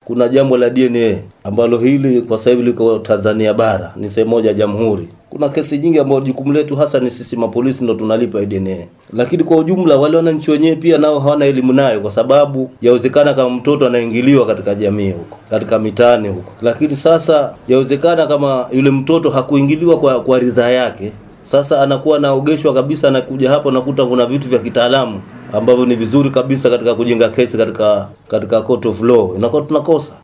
kuna jambo la DNA ambalo hili kwa sasa hivi liko Tanzania bara, ni sehemu moja jamhuri. Kuna kesi nyingi ambazo jukumu letu hasa ni sisi mapolisi ndo tunalipa DNA. Lakini kwa ujumla wale wananchi wenyewe pia nao hawana elimu nayo, kwa sababu yawezekana kama mtoto anaingiliwa katika jamii huko, katika mitaani huko. Lakini sasa yawezekana kama yule mtoto hakuingiliwa kwa ridhaa yake. Sasa anakuwa anaogeshwa kabisa, anakuja hapo nakuta kuna vitu vya kitaalamu ambavyo ni vizuri kabisa katika kujenga kesi katika court of law. Inakuwa tunakosa.